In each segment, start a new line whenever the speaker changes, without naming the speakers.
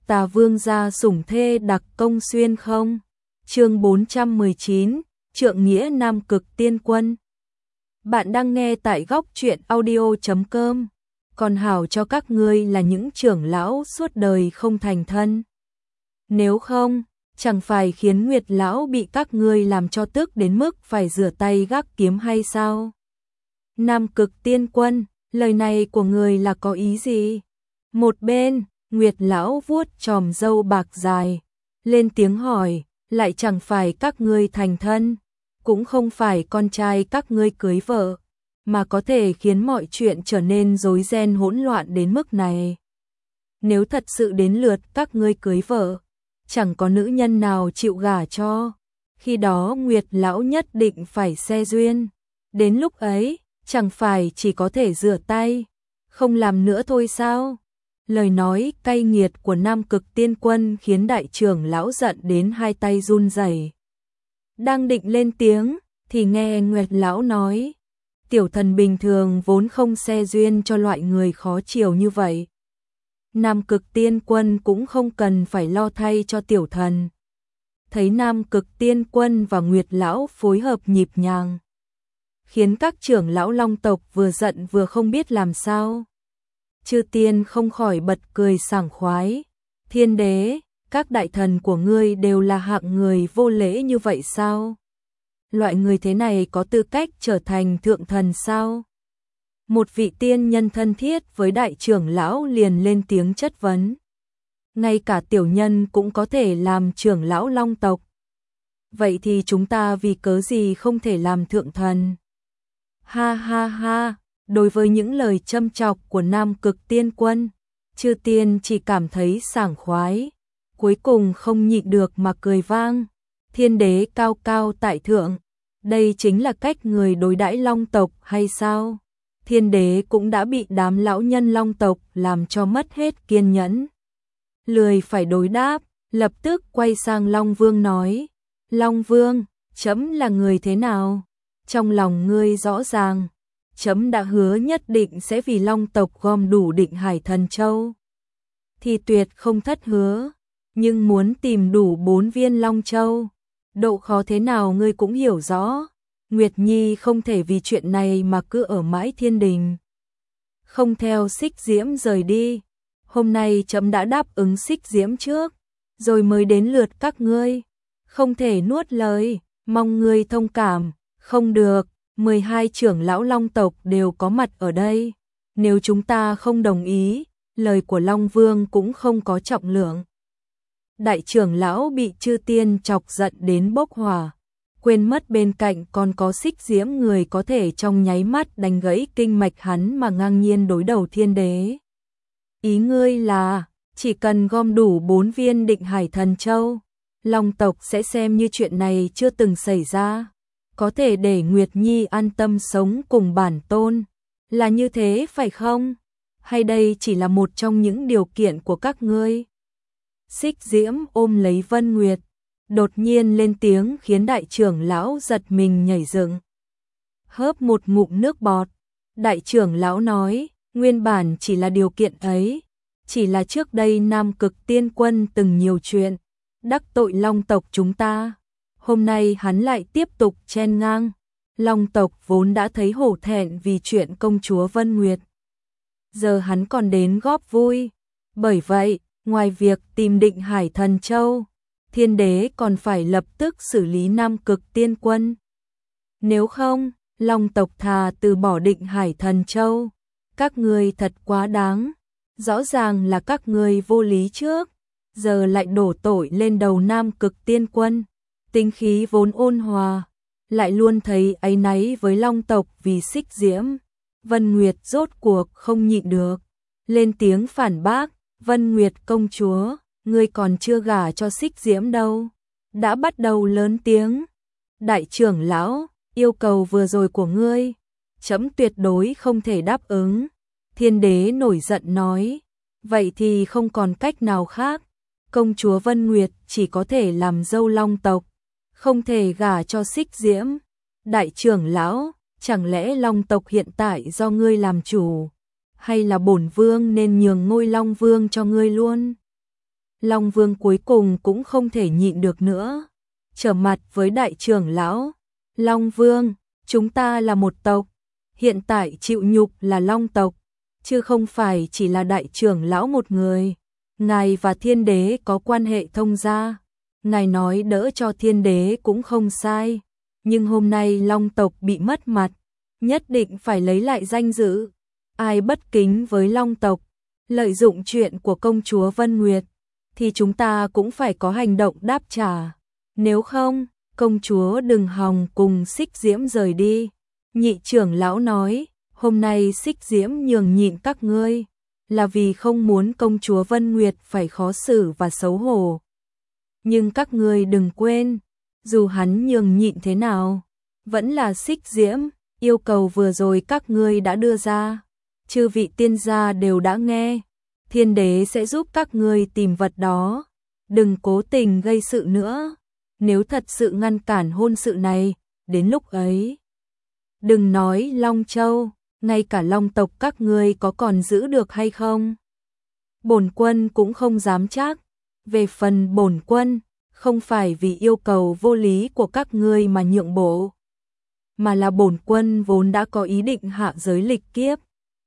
Tà Vương gia sủng thê đặc công xuyên không? Chương 419, Trượng nghĩa Nam Cực Tiên Quân. Bạn đang nghe tại góc truyện audio.com. Còn hảo cho các ngươi là những trưởng lão suốt đời không thành thân. Nếu không, chẳng phải khiến Nguyệt lão bị các ngươi làm cho tức đến mức phải rửa tay gác kiếm hay sao? Nam Cực Tiên Quân, lời này của người là có ý gì? Một bên, Nguyệt lão vuốt chòm râu bạc dài, lên tiếng hỏi, lại chẳng phải các ngươi thành thân, cũng không phải con trai các ngươi cưới vợ, mà có thể khiến mọi chuyện trở nên rối ren hỗn loạn đến mức này. Nếu thật sự đến lượt các ngươi cưới vợ, chẳng có nữ nhân nào chịu gả cho, khi đó Nguyệt lão nhất định phải xe duyên. Đến lúc ấy, chẳng phải chỉ có thể rửa tay, không làm nữa thôi sao? Lời nói cay nghiệt của Nam Cực Tiên Quân khiến đại trưởng lão giận đến hai tay run rẩy. Đang định lên tiếng, thì nghe Nguyệt lão nói, tiểu thần bình thường vốn không xe duyên cho loại người khó chiều như vậy. Nam Cực Tiên Quân cũng không cần phải lo thay cho tiểu thần. Thấy Nam Cực Tiên Quân và Nguyệt lão phối hợp nhịp nhàng, khiến các trưởng lão Long tộc vừa giận vừa không biết làm sao. Chư tiên không khỏi bật cười sảng khoái. Thiên đế, các đại thần của ngươi đều là hạng người vô lễ như vậy sao? Loại người thế này có tư cách trở thành thượng thần sao? Một vị tiên nhân thân thiết với đại trưởng lão liền lên tiếng chất vấn. Ngay cả tiểu nhân cũng có thể làm trưởng lão Long tộc. Vậy thì chúng ta vì cớ gì không thể làm thượng thần? Ha ha ha! Đối với những lời châm chọc của Nam Cực Tiên Quân, chư tiên chỉ cảm thấy sảng khoái, cuối cùng không nhịn được mà cười vang. Thiên đế cao cao tại thượng, đây chính là cách người đối đãi Long tộc hay sao? Thiên đế cũng đã bị đám lão nhân Long tộc làm cho mất hết kiên nhẫn. Lười phải đối đáp, lập tức quay sang Long Vương nói, Long Vương, trẫm là người thế nào? Trong lòng ngươi rõ ràng. Trẫm đã hứa nhất định sẽ vì Long tộc gom đủ Định Hải Thần Châu. Thì tuyệt không thất hứa, nhưng muốn tìm đủ 4 viên Long Châu, độ khó thế nào ngươi cũng hiểu rõ. Nguyệt Nhi không thể vì chuyện này mà cứ ở mãi thiên đình, không theo Xích Diễm rời đi. Hôm nay trẫm đã đáp ứng Xích Diễm trước, rồi mới đến lượt các ngươi. Không thể nuốt lời, mong ngươi thông cảm. Không được. 12 trưởng lão Long tộc đều có mặt ở đây. Nếu chúng ta không đồng ý, lời của Long Vương cũng không có trọng lượng. Đại trưởng lão bị chư tiên chọc giận đến bốc hỏa, quên mất bên cạnh còn có Xích Diễm người có thể trong nháy mắt đánh gãy kinh mạch hắn mà ngang nhiên đối đầu thiên đế. Ý ngươi là, chỉ cần gom đủ 4 viên Định Hải Thần Châu, Long tộc sẽ xem như chuyện này chưa từng xảy ra. Có thể để Nguyệt Nhi an tâm sống cùng bản tôn, là như thế phải không? Hay đây chỉ là một trong những điều kiện của các ngươi? Xích Diễm ôm lấy Vân Nguyệt, đột nhiên lên tiếng khiến đại trưởng lão giật mình nhảy dựng. Hớp một ngụm nước bọt, đại trưởng lão nói, nguyên bản chỉ là điều kiện ấy, chỉ là trước đây Nam Cực Tiên Quân từng nhiều chuyện, đắc tội Long tộc chúng ta. Hôm nay hắn lại tiếp tục chen ngang. Long tộc vốn đã thấy hổ thẹn vì chuyện công chúa Vân Nguyệt, giờ hắn còn đến góp vui. Bởi vậy, ngoài việc tìm Định Hải Thần Châu, thiên đế còn phải lập tức xử lý Nam Cực Tiên Quân. Nếu không, Long tộc thà từ bỏ Định Hải Thần Châu. Các ngươi thật quá đáng. Rõ ràng là các ngươi vô lý trước, giờ lại đổ tội lên đầu Nam Cực Tiên Quân. Tính khí vốn ôn hòa, lại luôn thấy áy náy với Long tộc vì Xích Diễm. Vân Nguyệt rốt cuộc không nhịn được, lên tiếng phản bác, Vân Nguyệt công chúa, ngươi còn chưa gả cho Xích Diễm đâu, đã bắt đầu lớn tiếng. Đại trưởng lão, yêu cầu vừa rồi của ngươi, trẫm tuyệt đối không thể đáp ứng. Thiên đế nổi giận nói, vậy thì không còn cách nào khác, công chúa Vân Nguyệt chỉ có thể làm dâu Long tộc, không thể gả cho Xích Diễm. Đại trưởng lão, chẳng lẽ Long tộc hiện tại do ngươi làm chủ, hay là bổn vương nên nhường ngôi Long Vương cho ngươi luôn? Long Vương cuối cùng cũng không thể nhịn được nữa, trở mặt với đại trưởng lão. Long Vương, chúng ta là một tộc, hiện tại chịu nhục là Long tộc, chứ không phải chỉ là đại trưởng lão một người. Ngài và Thiên Đế có quan hệ thông gia, ngài nói đỡ cho Thiên Đế cũng không sai, nhưng hôm nay Long tộc bị mất mặt, nhất định phải lấy lại danh dự. Ai bất kính với Long tộc, lợi dụng chuyện của công chúa Vân Nguyệt, thì chúng ta cũng phải có hành động đáp trả. Nếu không, công chúa đừng hòng cùng Xích Diễm rời đi. Nhị trưởng lão nói, hôm nay Xích Diễm nhường nhịn các ngươi, là vì không muốn công chúa Vân Nguyệt phải khó xử và xấu hổ. Nhưng các ngươi đừng quên, dù hắn nhường nhịn thế nào, vẫn là Xích Diễm, yêu cầu vừa rồi các ngươi đã đưa ra. Chư vị tiên gia đều đã nghe, Thiên Đế sẽ giúp các ngươi tìm vật đó, đừng cố tình gây sự nữa. Nếu thật sự ngăn cản hôn sự này, đến lúc ấy, đừng nói Long Châu, ngay cả Long tộc các ngươi có còn giữ được hay không? Bổn quân cũng không dám chắc. Về phần bổn quân, không phải vì yêu cầu vô lý của các ngươi mà nhượng bộ, mà là bổn quân vốn đã có ý định hạ giới lịch kiếp.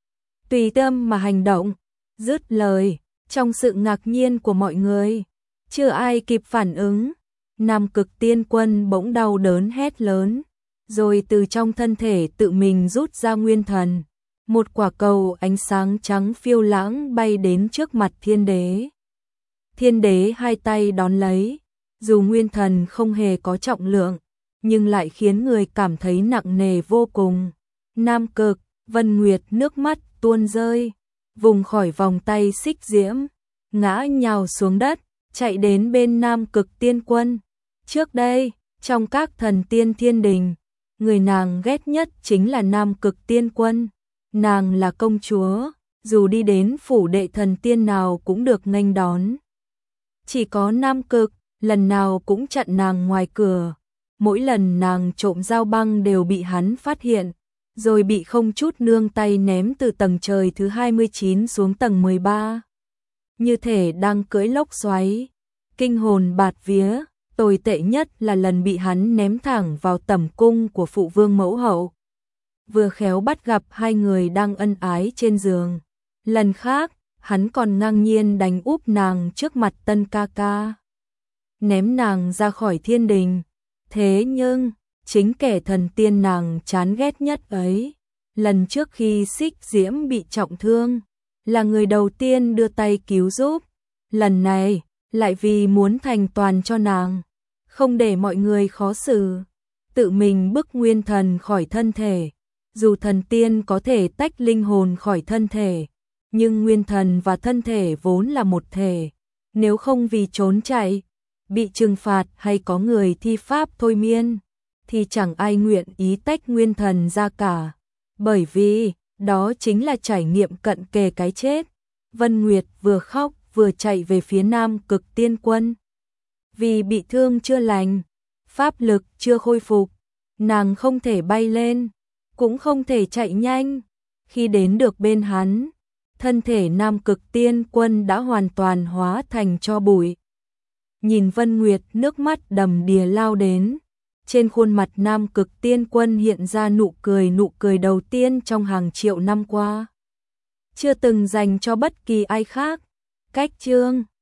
Tùy tâm mà hành động. Dứt lời, trong sự ngạc nhiên của mọi người, chưa ai kịp phản ứng, Nam Cực Tiên Quân bỗng đau đớn hét lớn, rồi từ trong thân thể tự mình rút ra nguyên thần. Một quả cầu ánh sáng trắng phiêu lãng bay đến trước mặt Thiên Đế. Thiên Đế hai tay đón lấy, dù nguyên thần không hề có trọng lượng, nhưng lại khiến người cảm thấy nặng nề vô cùng. Nam Cực, Vân Nguyệt nước mắt tuôn rơi, vùng khỏi vòng tay Xích Diễm, ngã nhào xuống đất, chạy đến bên Nam Cực Tiên Quân. Trước đây, trong các thần tiên thiên đình, người nàng ghét nhất chính là Nam Cực Tiên Quân. Nàng là công chúa, dù đi đến phủ đệ thần tiên nào cũng được nghênh đón. Chỉ có Nam Cực, lần nào cũng chặn nàng ngoài cửa. Mỗi lần nàng trộm dao băng đều bị hắn phát hiện, rồi bị không chút nương tay ném từ tầng trời thứ 29 xuống tầng 13. Như thể đang cưỡi lốc xoáy, kinh hồn bạt vía. Tồi tệ nhất là lần bị hắn ném thẳng vào tẩm cung của phụ vương mẫu hậu. Vừa khéo bắt gặp hai người đang ân ái trên giường. Lần khác, hắn còn ngang nhiên đánh úp nàng trước mặt tân ca ca, ném nàng ra khỏi thiên đình. Thế nhưng, chính kẻ thần tiên nàng chán ghét nhất ấy, lần trước khi Xích Diễm bị trọng thương, là người đầu tiên đưa tay cứu giúp. Lần này, lại vì muốn thành toàn cho nàng, không để mọi người khó xử, tự mình bức nguyên thần khỏi thân thể. Dù thần tiên có thể tách linh hồn khỏi thân thể, nhưng nguyên thần và thân thể vốn là một thể. Nếu không vì trốn chạy, bị trừng phạt hay có người thi pháp thôi miên, thì chẳng ai nguyện ý tách nguyên thần ra cả. Bởi vì, đó chính là trải nghiệm cận kề cái chết. Vân Nguyệt vừa khóc vừa chạy về phía Nam Cực Tiên Quân. Vì bị thương chưa lành, pháp lực chưa khôi phục, nàng không thể bay lên, cũng không thể chạy nhanh. Khi đến được bên hắn, thân thể Nam Cực Tiên Quân đã hoàn toàn hóa thành tro bụi. Nhìn Vân Nguyệt nước mắt đầm đìa lao đến, trên khuôn mặt Nam Cực Tiên Quân hiện ra nụ cười đầu tiên trong hàng triệu năm qua, chưa từng dành cho bất kỳ ai khác. Cách chương